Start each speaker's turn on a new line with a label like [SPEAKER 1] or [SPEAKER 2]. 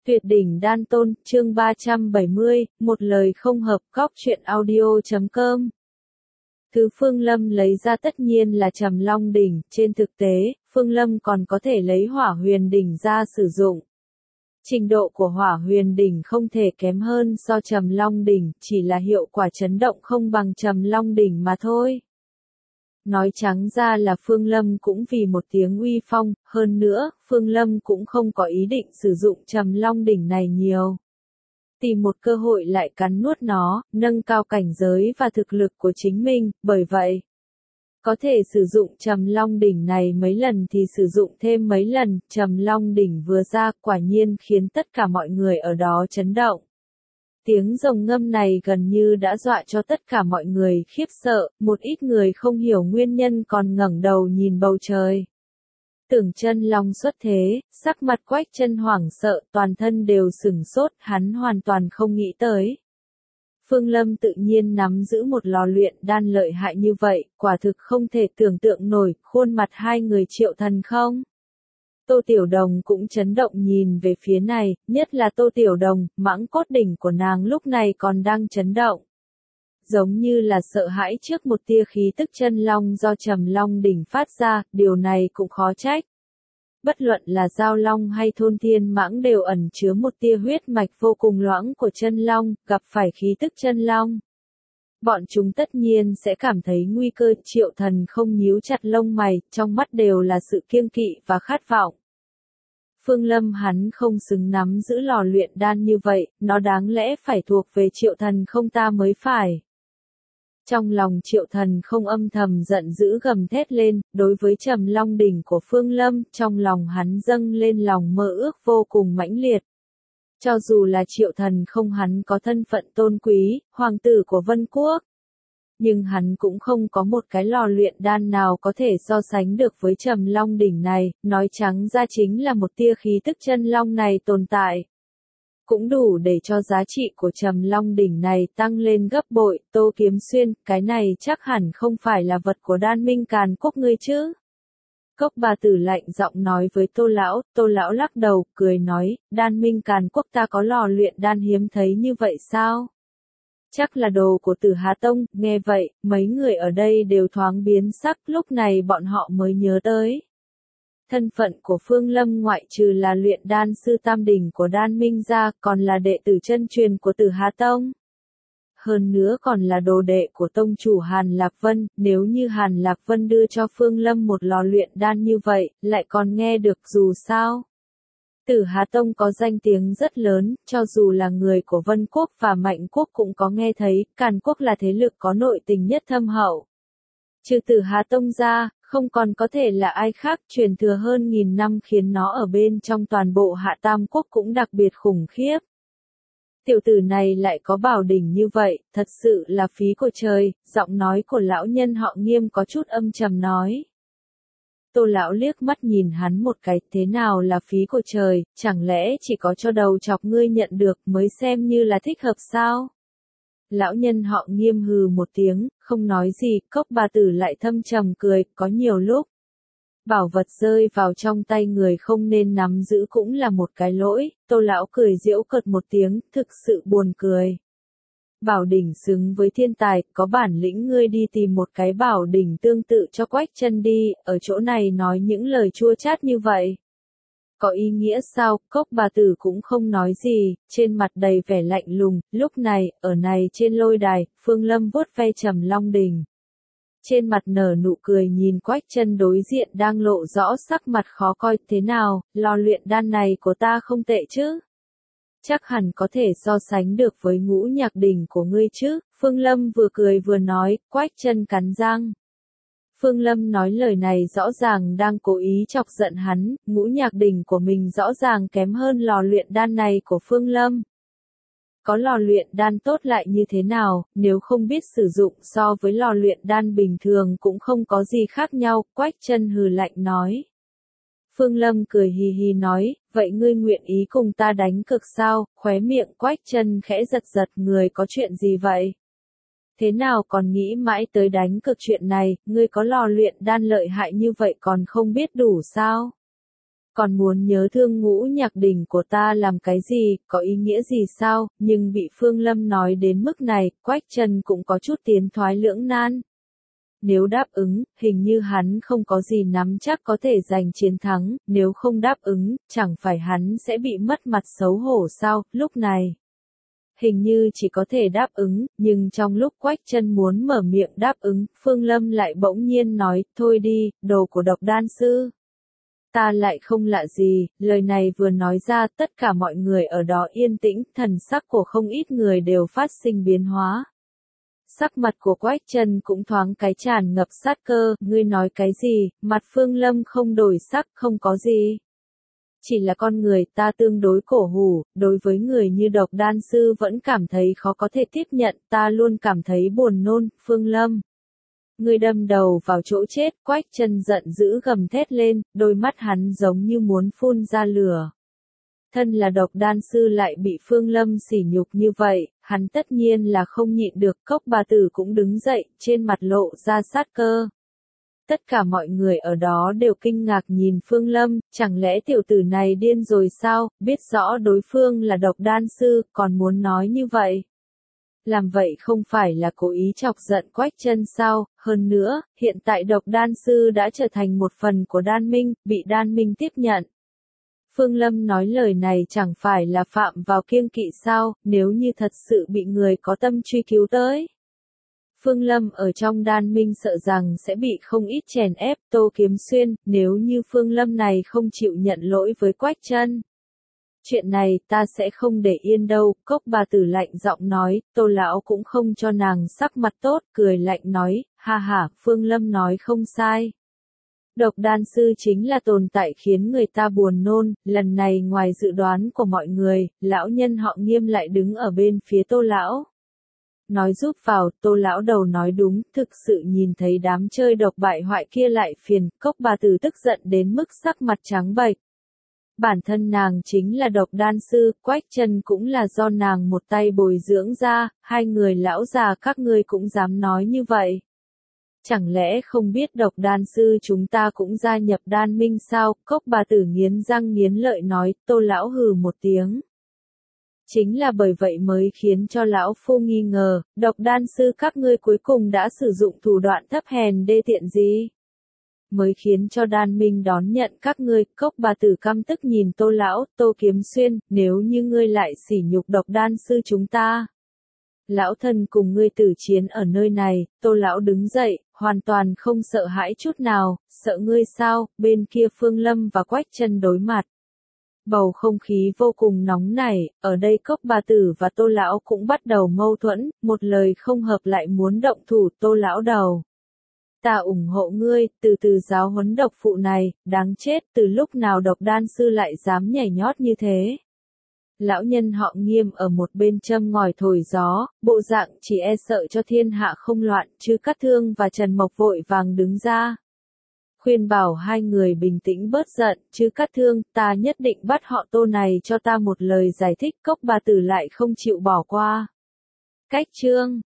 [SPEAKER 1] Tuyệt đỉnh đan tôn, chương 370, một lời không hợp, góc truyện audio.com. Thứ Phương Lâm lấy ra tất nhiên là Trầm Long đỉnh, trên thực tế, Phương Lâm còn có thể lấy Hỏa Huyền đỉnh ra sử dụng. Trình độ của Hỏa Huyền đỉnh không thể kém hơn so Trầm Long đỉnh, chỉ là hiệu quả chấn động không bằng Trầm Long đỉnh mà thôi. Nói trắng ra là Phương Lâm cũng vì một tiếng uy phong, hơn nữa, Phương Lâm cũng không có ý định sử dụng Trầm Long đỉnh này nhiều. Tìm một cơ hội lại cắn nuốt nó, nâng cao cảnh giới và thực lực của chính mình, bởi vậy, có thể sử dụng Trầm Long đỉnh này mấy lần thì sử dụng thêm mấy lần, Trầm Long đỉnh vừa ra quả nhiên khiến tất cả mọi người ở đó chấn động. Tiếng rồng ngâm này gần như đã dọa cho tất cả mọi người khiếp sợ, một ít người không hiểu nguyên nhân còn ngẩng đầu nhìn bầu trời. Tưởng Chân Long xuất thế, sắc mặt Quách Chân hoảng sợ, toàn thân đều sửng sốt, hắn hoàn toàn không nghĩ tới. Phương Lâm tự nhiên nắm giữ một lò luyện đan lợi hại như vậy, quả thực không thể tưởng tượng nổi, khuôn mặt hai người Triệu Thần không. Tô Tiểu Đồng cũng chấn động nhìn về phía này, nhất là Tô Tiểu Đồng, mãng cốt đỉnh của nàng lúc này còn đang chấn động. Giống như là sợ hãi trước một tia khí tức chân long do Trầm Long đỉnh phát ra, điều này cũng khó trách. Bất luận là Giao Long hay Thôn Thiên Mãng đều ẩn chứa một tia huyết mạch vô cùng loãng của chân long, gặp phải khí tức chân long. Bọn chúng tất nhiên sẽ cảm thấy nguy cơ. Triệu Thần không nhíu chặt lông mày, trong mắt đều là sự kiêng kỵ và khát vọng. Phương Lâm hắn không xứng nắm giữ lò luyện đan như vậy, nó đáng lẽ phải thuộc về Triệu Thần không ta mới phải. Trong lòng Triệu Thần không âm thầm giận dữ gầm thét lên, đối với Trầm Long đỉnh của Phương Lâm, trong lòng hắn dâng lên lòng mơ ước vô cùng mãnh liệt. Cho dù là Triệu Thần không hắn có thân phận tôn quý, hoàng tử của Vân Quốc, nhưng hắn cũng không có một cái lò luyện đan nào có thể so sánh được với Trầm Long đỉnh này, nói trắng ra chính là một tia khí tức chân long này tồn tại. Cũng đủ để cho giá trị của Trầm Long đỉnh này tăng lên gấp bội. Tô Kiếm Xuyên, cái này chắc hẳn không phải là vật của Đan Minh Càn Quốc ngươi chứ? Cốc Bà Tử lạnh giọng nói với Tô Lão lắc đầu, cười nói, Đan Minh Càn Quốc ta có lò luyện đan hiếm thấy như vậy sao? Chắc là đồ của Tử Hà Tông. Nghe vậy, mấy người ở đây đều thoáng biến sắc, lúc này bọn họ mới nhớ tới. Thân phận của Phương Lâm ngoại trừ là luyện đan sư tam đỉnh của Đan Minh ra, còn là đệ tử chân truyền của Tử Hà Tông. Hơn nữa còn là đồ đệ của tông chủ Hàn Lạc Vân, nếu như Hàn Lạc Vân đưa cho Phương Lâm một lò luyện đan như vậy, lại còn nghe được dù sao. Tử Hà Tông có danh tiếng rất lớn, cho dù là người của Vân Quốc và Mạnh Quốc cũng có nghe thấy, Càn Quốc là thế lực có nội tình nhất thâm hậu. Trừ Tử Hà Tông ra, không còn có thể là ai khác, truyền thừa hơn 1000 năm khiến nó ở bên trong toàn bộ Hạ Tam Quốc cũng đặc biệt khủng khiếp. Tiểu tử này lại có bảo đỉnh như vậy, thật sự là phí của trời, giọng nói của lão nhân họ Nghiêm có chút âm trầm nói. Tô Lão liếc mắt nhìn hắn một cái, thế nào là phí của trời, chẳng lẽ chỉ có cho đầu chọc ngươi nhận được mới xem như là thích hợp sao? Lão nhân họ Nghiêm hừ một tiếng, không nói gì. Cốc Bà Tử lại thâm trầm cười, có nhiều lúc bảo vật rơi vào trong tay người không nên nắm giữ cũng là một cái lỗi. Tô Lão cười giễu cợt một tiếng, thực sự buồn cười. Bảo đỉnh xứng với thiên tài, có bản lĩnh ngươi đi tìm một cái bảo đỉnh tương tự cho Quách Chân đi, ở chỗ này nói những lời chua chát như vậy. Có ý nghĩa sao? Cốc Bà Tử cũng không nói gì, trên mặt đầy vẻ lạnh lùng. Lúc này, ở này trên lôi đài, Phương Lâm vuốt ve Trầm Long đỉnh. Trên mặt nở nụ cười nhìn Quách Chân đối diện đang lộ rõ sắc mặt khó coi. Thế nào, lò luyện đan này của ta không tệ chứ? Chắc hẳn có thể so sánh được với Ngũ Nhạc đỉnh của ngươi chứ? Phương Lâm vừa cười vừa nói. Quách Chân cắn răng. Phương Lâm nói lời này rõ ràng đang cố ý chọc giận hắn, Ngũ Nhạc đỉnh của mình rõ ràng kém hơn lò luyện đan này của Phương Lâm. Có lò luyện đan tốt lại như thế nào, nếu không biết sử dụng so với lò luyện đan bình thường cũng không có gì khác nhau. Quách Chân hừ lạnh nói. Phương Lâm cười hì hì nói, vậy ngươi nguyện ý cùng ta đánh cược sao? Khóe miệng Quách Chân khẽ giật giật, người có chuyện gì vậy? Thế nào còn nghĩ mãi tới đánh cược chuyện này, ngươi có lò luyện đan lợi hại như vậy còn không biết đủ sao? Còn muốn nhớ thương Ngũ Nhạc Đình của ta làm cái gì, có ý nghĩa gì sao, nhưng bị Phương Lâm nói đến mức này, Quách Chân cũng có chút tiến thoái lưỡng nan. Nếu đáp ứng, hình như hắn không có gì nắm chắc có thể giành chiến thắng, nếu không đáp ứng, chẳng phải hắn sẽ bị mất mặt xấu hổ sao, lúc này. Hình như chỉ có thể đáp ứng, nhưng trong lúc Quách Chân muốn mở miệng đáp ứng, Phương Lâm lại bỗng nhiên nói, thôi đi, đồ của Độc Đan Sư. Ta lại không lạ gì, lời này vừa nói ra tất cả mọi người ở đó yên tĩnh, thần sắc của không ít người đều phát sinh biến hóa. Sắc mặt của Quách Chân cũng thoáng cái tràn ngập sát cơ, ngươi nói cái gì, mặt Phương Lâm không đổi sắc, không có gì. Chỉ là con người ta tương đối cổ hủ, đối với người như Độc Đan Sư vẫn cảm thấy khó có thể tiếp nhận, ta luôn cảm thấy buồn nôn, Phương Lâm. Ngươi đâm đầu vào chỗ chết, Quách Chân giận dữ gầm thét lên, đôi mắt hắn giống như muốn phun ra lửa. Thân là Độc Đan Sư lại bị Phương Lâm sỉ nhục như vậy, hắn tất nhiên là không nhịn được, Cốc Bà Tử cũng đứng dậy, trên mặt lộ ra sát cơ. Tất cả mọi người ở đó đều kinh ngạc nhìn Phương Lâm, chẳng lẽ tiểu tử này điên rồi sao, biết rõ đối phương là Độc Đan Sư, còn muốn nói như vậy. Làm vậy không phải là cố ý chọc giận Quách Chân sao, hơn nữa, hiện tại Độc Đan Sư đã trở thành một phần của Đan Minh, bị Đan Minh tiếp nhận. Phương Lâm nói lời này chẳng phải là phạm vào kiêng kỵ sao, nếu như thật sự bị người có tâm truy cứu tới. Phương Lâm ở trong Đan Minh sợ rằng sẽ bị không ít chèn ép, Tô Kiếm Xuyên, nếu như Phương Lâm này không chịu nhận lỗi với Quách Chân. Chuyện này ta sẽ không để yên đâu, Cốc Bà Tử lạnh giọng nói, Tô Lão cũng không cho nàng sắc mặt tốt, cười lạnh nói, ha ha, Phương Lâm nói không sai. Độc Đan Sư chính là tồn tại khiến người ta buồn nôn, lần này ngoài dự đoán của mọi người, lão nhân họ Nghiêm lại đứng ở bên phía Tô Lão. Nói giúp vào, Tô Lão đầu nói đúng, thực sự nhìn thấy đám chơi độc bại hoại kia lại phiền, Cốc Bà Tử tức giận đến mức sắc mặt trắng bệch. Bản thân nàng chính là Độc Đan Sư, Quách Chân cũng là do nàng một tay bồi dưỡng ra, hai người lão già các ngươi cũng dám nói như vậy. Chẳng lẽ không biết Độc Đan Sư chúng ta cũng gia nhập Đan Minh sao, Cốc Bà Tử nghiến răng nghiến lợi nói, Tô Lão hừ một tiếng. Chính là bởi vậy mới khiến cho Lão Phu nghi ngờ, Độc Đan Sư các ngươi cuối cùng đã sử dụng thủ đoạn thấp hèn đê tiện gì? Mới khiến cho Đan Minh đón nhận các ngươi, Cốc Bà Tử căm tức nhìn Tô Lão, Tô Kiếm Xuyên, nếu như ngươi lại sỉ nhục Độc Đan Sư chúng ta. Lão thân cùng ngươi tử chiến ở nơi này, Tô Lão đứng dậy, hoàn toàn không sợ hãi chút nào, sợ ngươi sao, bên kia Phương Lâm và Quách Chân đối mặt. Bầu không khí vô cùng nóng nảy, ở đây Cốc Bà Tử và Tô Lão cũng bắt đầu mâu thuẫn, một lời không hợp lại muốn động thủ Tô Lão đầu. Ta ủng hộ ngươi, từ từ giáo huấn độc phụ này, đáng chết, từ lúc nào Độc Đan Sư lại dám nhảy nhót như thế. Lão nhân họ Nghiêm ở một bên châm ngòi thổi gió, bộ dạng chỉ e sợ cho thiên hạ không loạn, chứ Cát Thương và Trần Mộc vội vàng đứng ra. Khuyên bảo hai người bình tĩnh bớt giận, chứ Cát Thương, ta nhất định bắt họ Tô này cho ta một lời giải thích, Cốc Bà Tử lại không chịu bỏ qua. Cách chương